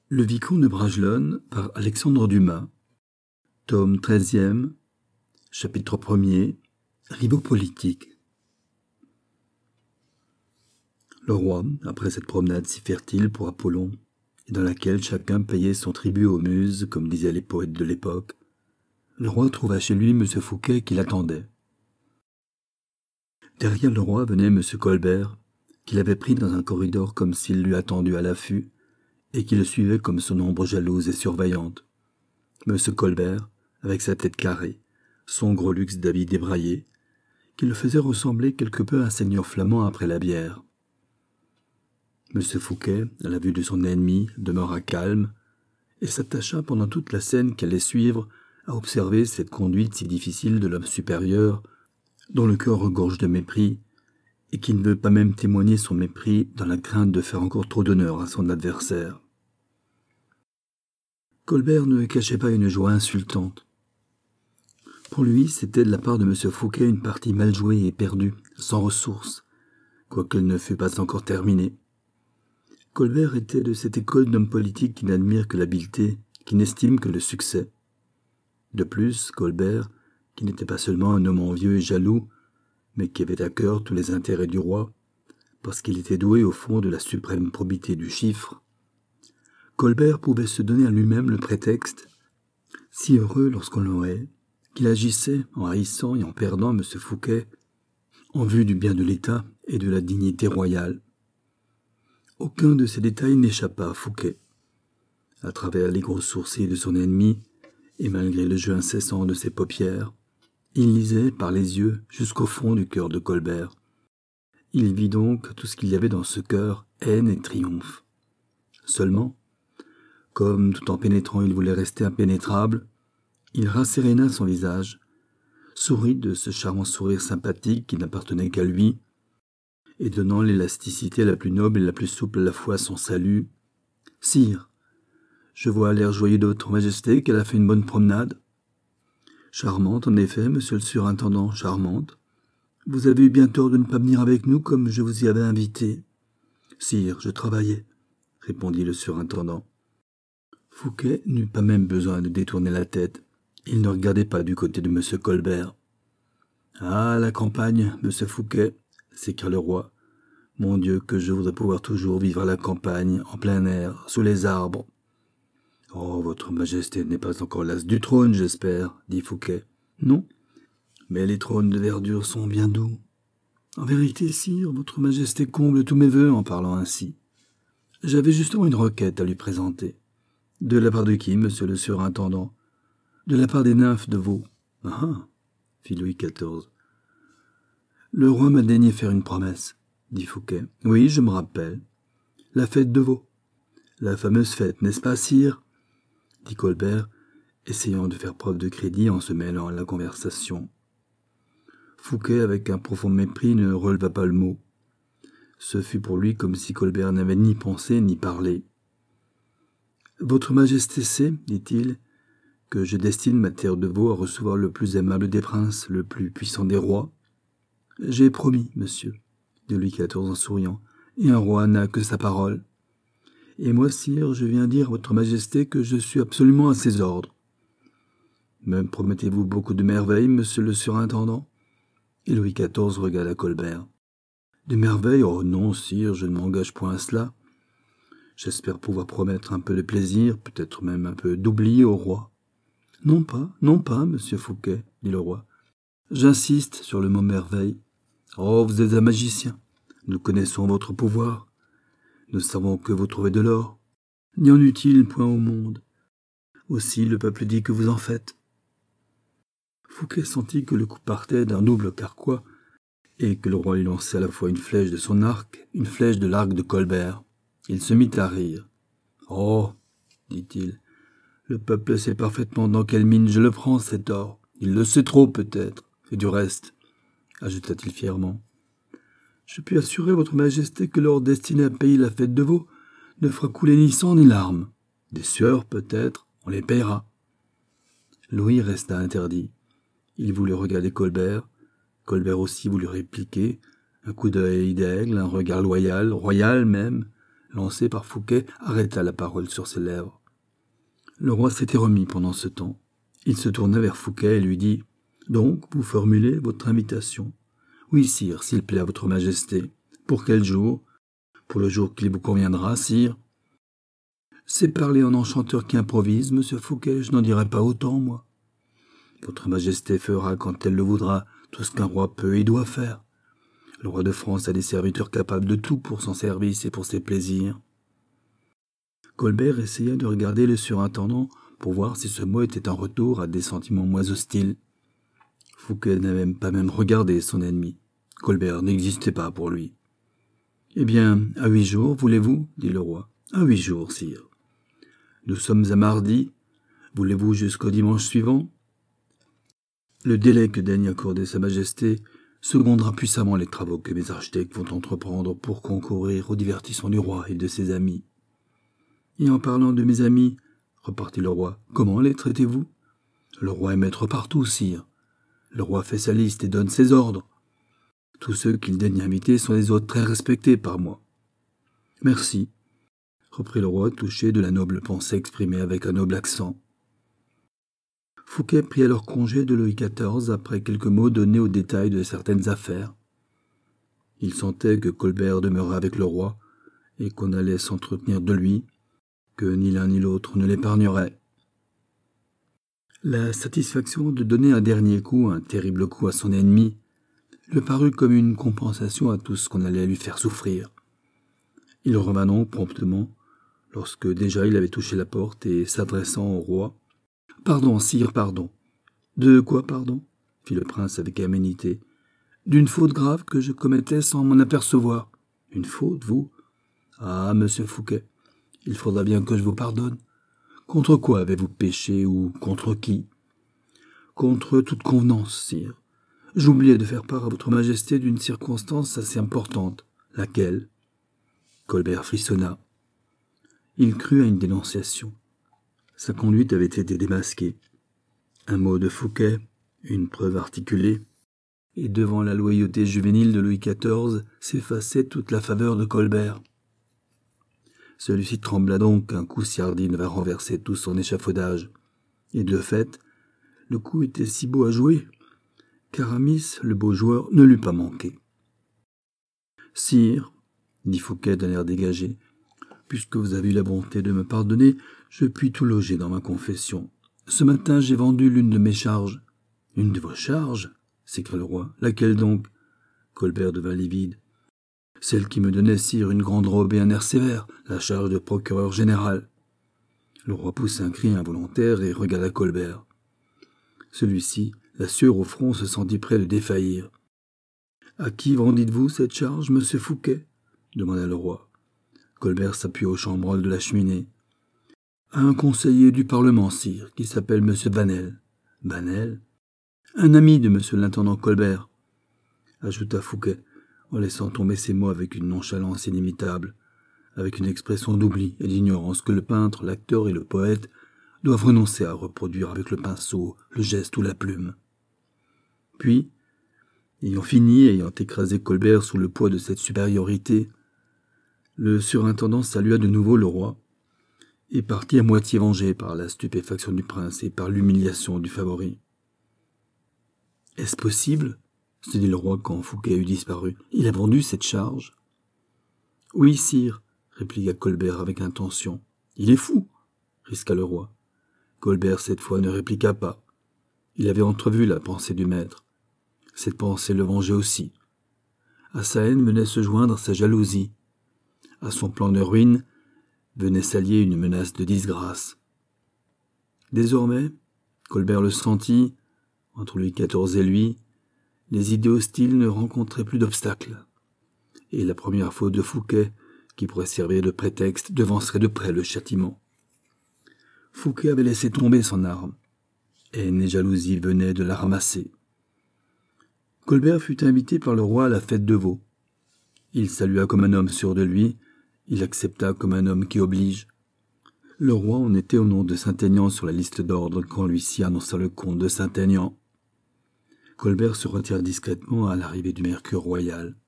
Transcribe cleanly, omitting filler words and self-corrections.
Le Vicomte de Bragelonne par Alexandre Dumas. Tome 13e, chapitre 1er, Rivaux politiques. Le roi, après cette promenade si fertile pour Apollon, et dans laquelle chacun payait son tribut aux muses, comme disaient les poètes de l'époque, le roi trouva chez lui M. Fouquet qui l'attendait. Derrière le roi venait M. Colbert, qu'il avait pris dans un corridor comme s'il l'eût attendu à l'affût, et qui le suivait comme son ombre jalouse et surveillante. M. Colbert, avec sa tête carrée, son gros luxe d'habit débraillé, qui le faisait ressembler quelque peu à un seigneur flamand après la bière. M. Fouquet, à la vue de son ennemi, demeura calme, et s'attacha pendant toute la scène qui allait suivre à observer cette conduite si difficile de l'homme supérieur, dont le cœur regorge de mépris, et qui ne veut pas même témoigner son mépris dans la crainte de faire encore trop d'honneur à son adversaire. Colbert ne cachait pas une joie insultante. Pour lui, c'était de la part de M. Fouquet une partie mal jouée et perdue, sans ressources, quoiqu'elle ne fût pas encore terminée. Colbert était de cette école d'hommes politiques qui n'admirent que l'habileté, qui n'estiment que le succès. De plus, Colbert, qui n'était pas seulement un homme envieux et jaloux, mais qui avait à cœur tous les intérêts du roi, parce qu'il était doué au fond de la suprême probité du chiffre, Colbert pouvait se donner à lui-même le prétexte, si heureux lorsqu'on l'aurait, qu'il agissait en haïssant et en perdant M. Fouquet, en vue du bien de l'État et de la dignité royale. Aucun de ces détails n'échappa à Fouquet. À travers les gros sourcils de son ennemi, et malgré le jeu incessant de ses paupières, il lisait par les yeux jusqu'au fond du cœur de Colbert. Il vit donc tout ce qu'il y avait dans ce cœur, haine et triomphe. Seulement, comme tout en pénétrant il voulait rester impénétrable, il rasséréna son visage, sourit de ce charmant sourire sympathique qui n'appartenait qu'à lui, et donnant l'élasticité la plus noble et la plus souple à la fois à son salut. « Sire, je vois à l'air joyeux de votre majesté qu'elle a fait une bonne promenade. »« Charmante, en effet, monsieur le surintendant, charmante. Vous avez eu bien tort de ne pas venir avec nous comme je vous y avais invité. »« Sire, je travaillais, » répondit le surintendant. Fouquet n'eut pas même besoin de détourner la tête. Il ne regardait pas du côté de M. Colbert. « Ah, la campagne, M. Fouquet !» s'écria le roi. « Mon Dieu, que je voudrais pouvoir toujours vivre à la campagne, en plein air, sous les arbres. »« Oh, votre majesté n'est pas encore las du trône, j'espère, » dit Fouquet. « Non, mais les trônes de verdure sont bien doux. En vérité, sire, votre majesté comble tous mes vœux en parlant ainsi. J'avais justement une requête à lui présenter. » « De la part de qui, monsieur le surintendant ? » ?»« De la part des nymphes de Vaux. »« Ah !» fit Louis XIV. « Le roi m'a daigné faire une promesse, » dit Fouquet. « Oui, je me rappelle. La fête de Vaux. La fameuse fête, n'est-ce pas, sire ?» dit Colbert, essayant de faire preuve de crédit en se mêlant à la conversation. Fouquet, avec un profond mépris, ne releva pas le mot. Ce fut pour lui comme si Colbert n'avait ni pensé ni parlé. « Votre majesté sait, dit-il, que je destine ma terre de Vaux à recevoir le plus aimable des princes, le plus puissant des rois. »« J'ai promis, monsieur, » dit Louis XIV en souriant, « et un roi n'a que sa parole. Et moi, sire, je viens dire à votre majesté que je suis absolument à ses ordres. »« Me promettez-vous beaucoup de merveilles, monsieur le surintendant ?» Et Louis XIV regarda Colbert. « De merveilles ? Oh non, sire, je ne m'engage point à cela. J'espère pouvoir promettre un peu de plaisir, peut-être même un peu d'oubli au roi. »« Non pas, monsieur Fouquet, » dit le roi. « J'insiste sur le mot merveille. Oh, vous êtes un magicien. Nous connaissons votre pouvoir. Nous savons que vous trouvez de l'or. N'y en eût-il point au monde. Aussi le peuple dit que vous en faites. » Fouquet sentit que le coup partait d'un double carquois, et que le roi lui lançait à la fois une flèche de son arc, une flèche de l'arc de Colbert. Il se mit à rire. « Oh, dit-il, le peuple sait parfaitement dans quelle mine je le prends, cet or. Il le sait trop, peut-être. Et du reste, ajouta-t-il fièrement, je puis assurer votre majesté que l'or destiné à payer la fête de Vaux ne fera couler ni sang ni larmes. Des sueurs, peut-être, on les paiera. » Louis resta interdit. Il voulut regarder Colbert. Colbert aussi voulut répliquer. Un coup d'œil d'aigle, un regard loyal, royal même, lancé par Fouquet, arrêta la parole sur ses lèvres. Le roi s'était remis pendant ce temps. Il se tourna vers Fouquet et lui dit « Donc, vous formulez votre invitation ?»« Oui, sire, s'il plaît à votre majesté. Pour quel jour ?»« Pour le jour qu'il vous conviendra, sire. »« C'est parler en enchanteur qui improvise, monsieur Fouquet, je n'en dirai pas autant, moi. »« Votre majesté fera, quand elle le voudra, tout ce qu'un roi peut et doit faire. Le roi de France a des serviteurs capables de tout pour son service et pour ses plaisirs. » Colbert essaya de regarder le surintendant pour voir si ce mot était un retour à des sentiments moins hostiles. Fouquet n'avait pas même regardé son ennemi. Colbert n'existait pas pour lui. « Eh bien, à 8 jours, voulez-vous » dit le roi. « À 8 jours, sire. »« Nous sommes à mardi. Voulez-vous jusqu'au dimanche suivant ?» Le délai que daigne accorder sa majesté secondera puissamment les travaux que mes architectes vont entreprendre pour concourir au divertissement du roi et de ses amis. « Et en parlant de mes amis, repartit le roi, comment les traitez-vous ? Le roi est maître partout, sire. Le roi fait sa liste et donne ses ordres. Tous ceux qu'il daigne inviter sont des hôtes très respectés par moi. »« Merci, » reprit le roi, touché de la noble pensée exprimée avec un noble accent. Fouquet prit alors congé de Louis XIV après quelques mots donnés aux détails de certaines affaires. Il sentait que Colbert demeurait avec le roi et qu'on allait s'entretenir de lui, que ni l'un ni l'autre ne l'épargnerait. La satisfaction de donner un dernier coup, un terrible coup à son ennemi, lui parut comme une compensation à tout ce qu'on allait lui faire souffrir. Il revint donc promptement, lorsque déjà il avait touché la porte et s'adressant au roi. « Pardon, sire, pardon. »« De quoi, pardon ?» fit le prince avec aménité. « D'une faute grave que je commettais sans m'en apercevoir. »« Une faute, vous ? Ah, monsieur Fouquet, il faudra bien que je vous pardonne. Contre quoi avez-vous péché ou contre qui ? » ?»« Contre toute convenance, sire. J'oubliais de faire part à votre majesté d'une circonstance assez importante. »« Laquelle ?» Colbert frissonna. Il crut à une dénonciation. Sa conduite avait été démasquée. Un mot de Fouquet, une preuve articulée, et devant la loyauté juvénile de Louis XIV s'effaçait toute la faveur de Colbert. Celui-ci trembla donc qu'un coup si hardi ne va renverser tout son échafaudage. Et de fait, le coup était si beau à jouer, qu'Aramis, le beau joueur, ne l'eût pas manqué. « Sire, » dit Fouquet d'un air dégagé, « puisque vous avez eu la bonté de me pardonner, je puis tout loger dans ma confession. Ce matin, j'ai vendu l'une de mes charges. »« Une de vos charges ?» s'écria le roi. « Laquelle donc ?» Colbert devint livide. « Celle qui me donnait, sire, une grande robe et un air sévère, la charge de procureur général. » Le roi poussa un cri involontaire et regarda Colbert. Celui-ci, la sueur au front, se sentit près de défaillir. « À qui vendîtes-vous cette charge, monsieur Fouquet ?» demanda le roi. Colbert s'appuya au chambranle de la cheminée. « À un conseiller du Parlement, sire, qui s'appelle monsieur Banel. »« Banel ? Un ami de monsieur l'intendant Colbert, » ajouta Fouquet, en laissant tomber ces mots avec une nonchalance inimitable, avec une expression d'oubli et d'ignorance que le peintre, l'acteur et le poète doivent renoncer à reproduire avec le pinceau, le geste ou la plume. Puis, ayant écrasé Colbert sous le poids de cette supériorité, le surintendant salua de nouveau le roi et partit à moitié vengé par la stupéfaction du prince et par l'humiliation du favori. « Est-ce possible ?» se dit le roi quand Fouquet eut disparu. « Il a vendu cette charge ?»« Oui, sire, » répliqua Colbert avec intention. « Il est fou !» risqua le roi. Colbert, cette fois, ne répliqua pas. Il avait entrevu la pensée du maître. Cette pensée le vengeait aussi. À sa haine venait se joindre sa jalousie. À son plan de ruine venait s'allier une menace de disgrâce. Désormais, Colbert le sentit, entre Louis XIV et lui, les idées hostiles ne rencontraient plus d'obstacles. Et la première faute de Fouquet, qui pourrait servir de prétexte, devancerait de près le châtiment. Fouquet avait laissé tomber son arme. Haine et jalousie venaient de la ramasser. Colbert fut invité par le roi à la fête de Vaux. Il salua comme un homme sûr de lui, il accepta comme un homme qui oblige. Le roi en était au nom de Saint-Aignan sur la liste d'ordre quand l'huissier annonça le comte de Saint-Aignan. Colbert se retira discrètement à l'arrivée du mercure royal.